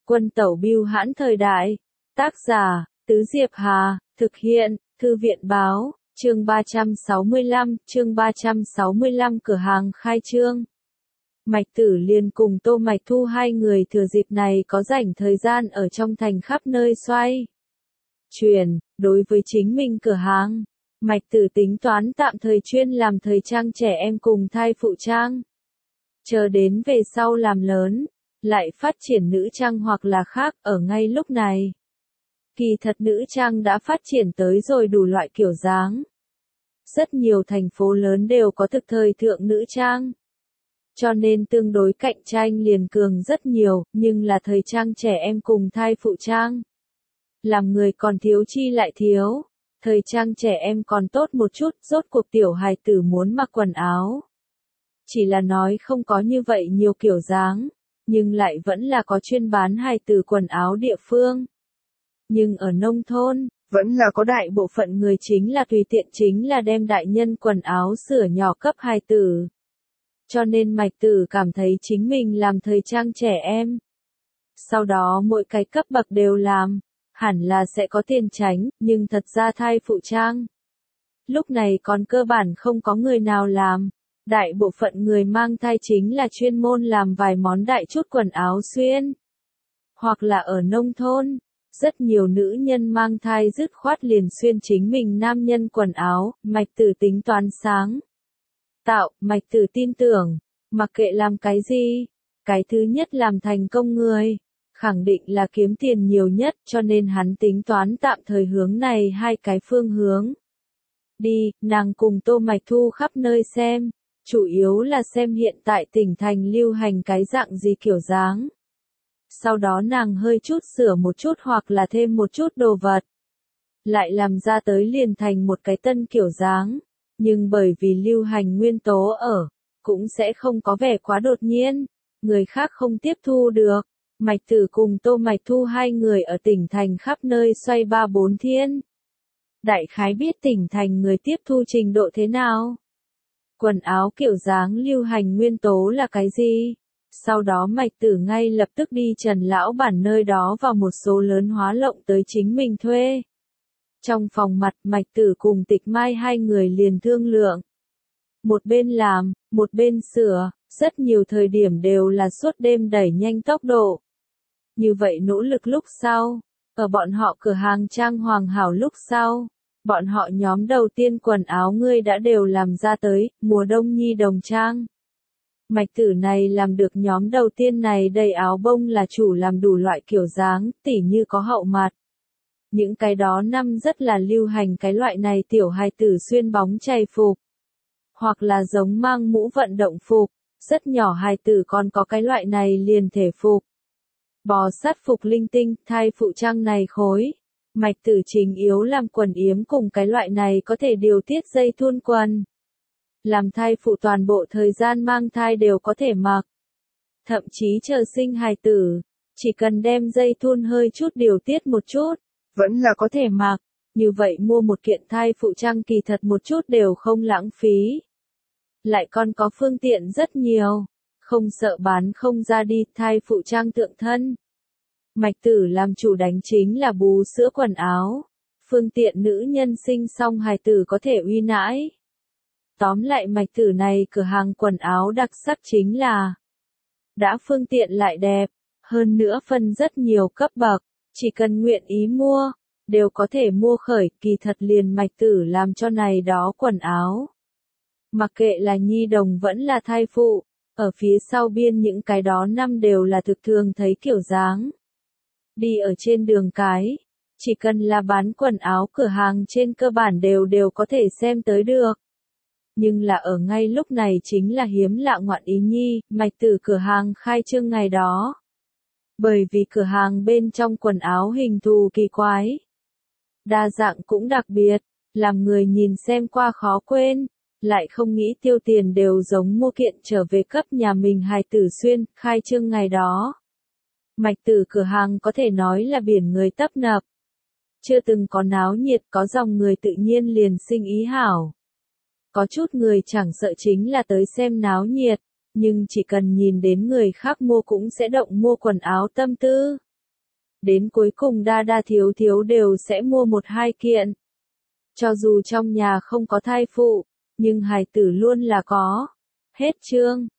Quân tẩu bưu hãn thời đại. Tác giả, Tứ Diệp Hà, thực hiện, Thư viện báo, chương 365, cửa hàng khai trương. Mạch Tử liền cùng Tô Mạch Thu hai người thừa dịp này có rảnh thời gian ở trong thành khắp nơi xoay chuyển, đối với chính mình cửa hàng. Mạch Tử tính toán tạm thời chuyên làm thời trang trẻ em cùng thai phụ trang. Chờ đến về sau làm lớn, lại phát triển nữ trang hoặc là khác ở ngay lúc này. Kỳ thật nữ trang đã phát triển tới rồi đủ loại kiểu dáng. Rất nhiều thành phố lớn đều có thực thời thượng nữ trang. Cho nên tương đối cạnh tranh liền cường rất nhiều, nhưng là thời trang trẻ em cùng thai phụ trang. Làm người còn thiếu chi lại thiếu. Thời trang trẻ em còn tốt một chút, rốt cuộc tiểu hài tử muốn mặc quần áo. Chỉ là nói không có như vậy nhiều kiểu dáng, nhưng lại vẫn là có chuyên bán hài tử quần áo địa phương. Nhưng ở nông thôn, vẫn là có đại bộ phận người chính là tùy tiện chính là đem đại nhân quần áo sửa nhỏ cấp hài tử. Cho nên Mạch Tử cảm thấy chính mình làm thời trang trẻ em. Sau đó mỗi cái cấp bậc đều làm, hẳn là sẽ có tiền tránh, nhưng thật ra thai phụ trang. Lúc này còn cơ bản không có người nào làm. Đại bộ phận người mang thai chính là chuyên môn làm vài món đại chút quần áo xuyên. Hoặc là ở nông thôn, rất nhiều nữ nhân mang thai dứt khoát liền xuyên chính mình nam nhân quần áo. Mạch Tử tính toán sáng tạo, Mạch Tử tin tưởng, mặc kệ làm cái gì, cái thứ nhất làm thành công người, khẳng định là kiếm tiền nhiều nhất, cho nên hắn tính toán tạm thời hướng này hai cái phương hướng. Đi, nàng cùng Tô Mạch Thu khắp nơi xem, chủ yếu là xem hiện tại tỉnh thành lưu hành cái dạng gì kiểu dáng. Sau đó nàng hơi chút sửa một chút hoặc là thêm một chút đồ vật. Lại làm ra tới liền thành một cái tân kiểu dáng. Nhưng bởi vì lưu hành nguyên tố ở, cũng sẽ không có vẻ quá đột nhiên, người khác không tiếp thu được. Mạch Tử cùng Tô Mạch Thu hai người ở tỉnh thành khắp nơi xoay 3-4 thiên. Đại khái biết tỉnh thành người tiếp thu trình độ thế nào. Quần áo kiểu dáng lưu hành nguyên tố là cái gì? Sau đó Mạch Tử ngay lập tức đi Trần Lão Bản nơi đó vào một số lớn hóa lộng tới chính mình thuê. Trong phòng mặt Mạch Tử cùng Tịch Mai hai người liền thương lượng. Một bên làm, một bên sửa, rất nhiều thời điểm đều là suốt đêm đẩy nhanh tốc độ. Như vậy nỗ lực lúc sau, ở bọn họ cửa hàng trang hoàng hảo lúc sau, bọn họ nhóm đầu tiên quần áo ngươi đã đều làm ra tới, mùa đông nhi đồng trang. Mạch Tử này làm được nhóm đầu tiên này đầy áo bông là chủ làm đủ loại kiểu dáng, tỉ như có hậu mặt. Những cái đó năm rất là lưu hành cái loại này tiểu hài tử xuyên bóng chày phục. Hoặc là giống mang mũ vận động phục, rất nhỏ hài tử còn có cái loại này liền thể phục. Bò sát phục linh tinh, thai phụ trang này khối. Mạch Tử chính yếu làm quần yếm cùng cái loại này có thể điều tiết dây thun quần. Làm thai phụ toàn bộ thời gian mang thai đều có thể mặc. Thậm chí chờ sinh hài tử, chỉ cần đem dây thun hơi chút điều tiết một chút, vẫn là có thể mặc. Như vậy mua một kiện thai phụ trang kỳ thật một chút đều không lãng phí. Lại còn có phương tiện rất nhiều, không sợ bán không ra đi, thai phụ trang tượng thân. Mạch Tử làm chủ đánh chính là bú sữa quần áo, phương tiện nữ nhân sinh xong hài tử có thể uy nãi. Tóm lại Mạch Tử này cửa hàng quần áo đặc sắc chính là đã phương tiện lại đẹp, hơn nữa phân rất nhiều cấp bậc, chỉ cần nguyện ý mua, đều có thể mua khởi, kỳ thật liền Mạch Tử làm cho này đó quần áo. Mặc kệ là nhi đồng vẫn là thai phụ, ở phía sau biên những cái đó năm đều là thực thường thấy kiểu dáng. Đi ở trên đường cái, chỉ cần là bán quần áo cửa hàng trên cơ bản đều có thể xem tới được. Nhưng là ở ngay lúc này chính là hiếm lạ ngoạn ý nhi, Mạch Tử cửa hàng khai trương ngày đó. Bởi vì cửa hàng bên trong quần áo hình thù kỳ quái, đa dạng cũng đặc biệt, làm người nhìn xem qua khó quên, lại không nghĩ tiêu tiền đều giống mua kiện trở về cấp nhà mình hài tử xuyên, khai trương ngày đó. Mạch Tử cửa hàng có thể nói là biển người tấp nập. Chưa từng có náo nhiệt, có dòng người tự nhiên liền sinh ý hảo. Có chút người chẳng sợ chính là tới xem náo nhiệt, nhưng chỉ cần nhìn đến người khác mua cũng sẽ động mua quần áo tâm tư. Đến cuối cùng đa đa thiếu thiếu đều sẽ mua 1-2 kiện. Cho dù trong nhà không có thai phụ, nhưng hài tử luôn là có. Hết chương.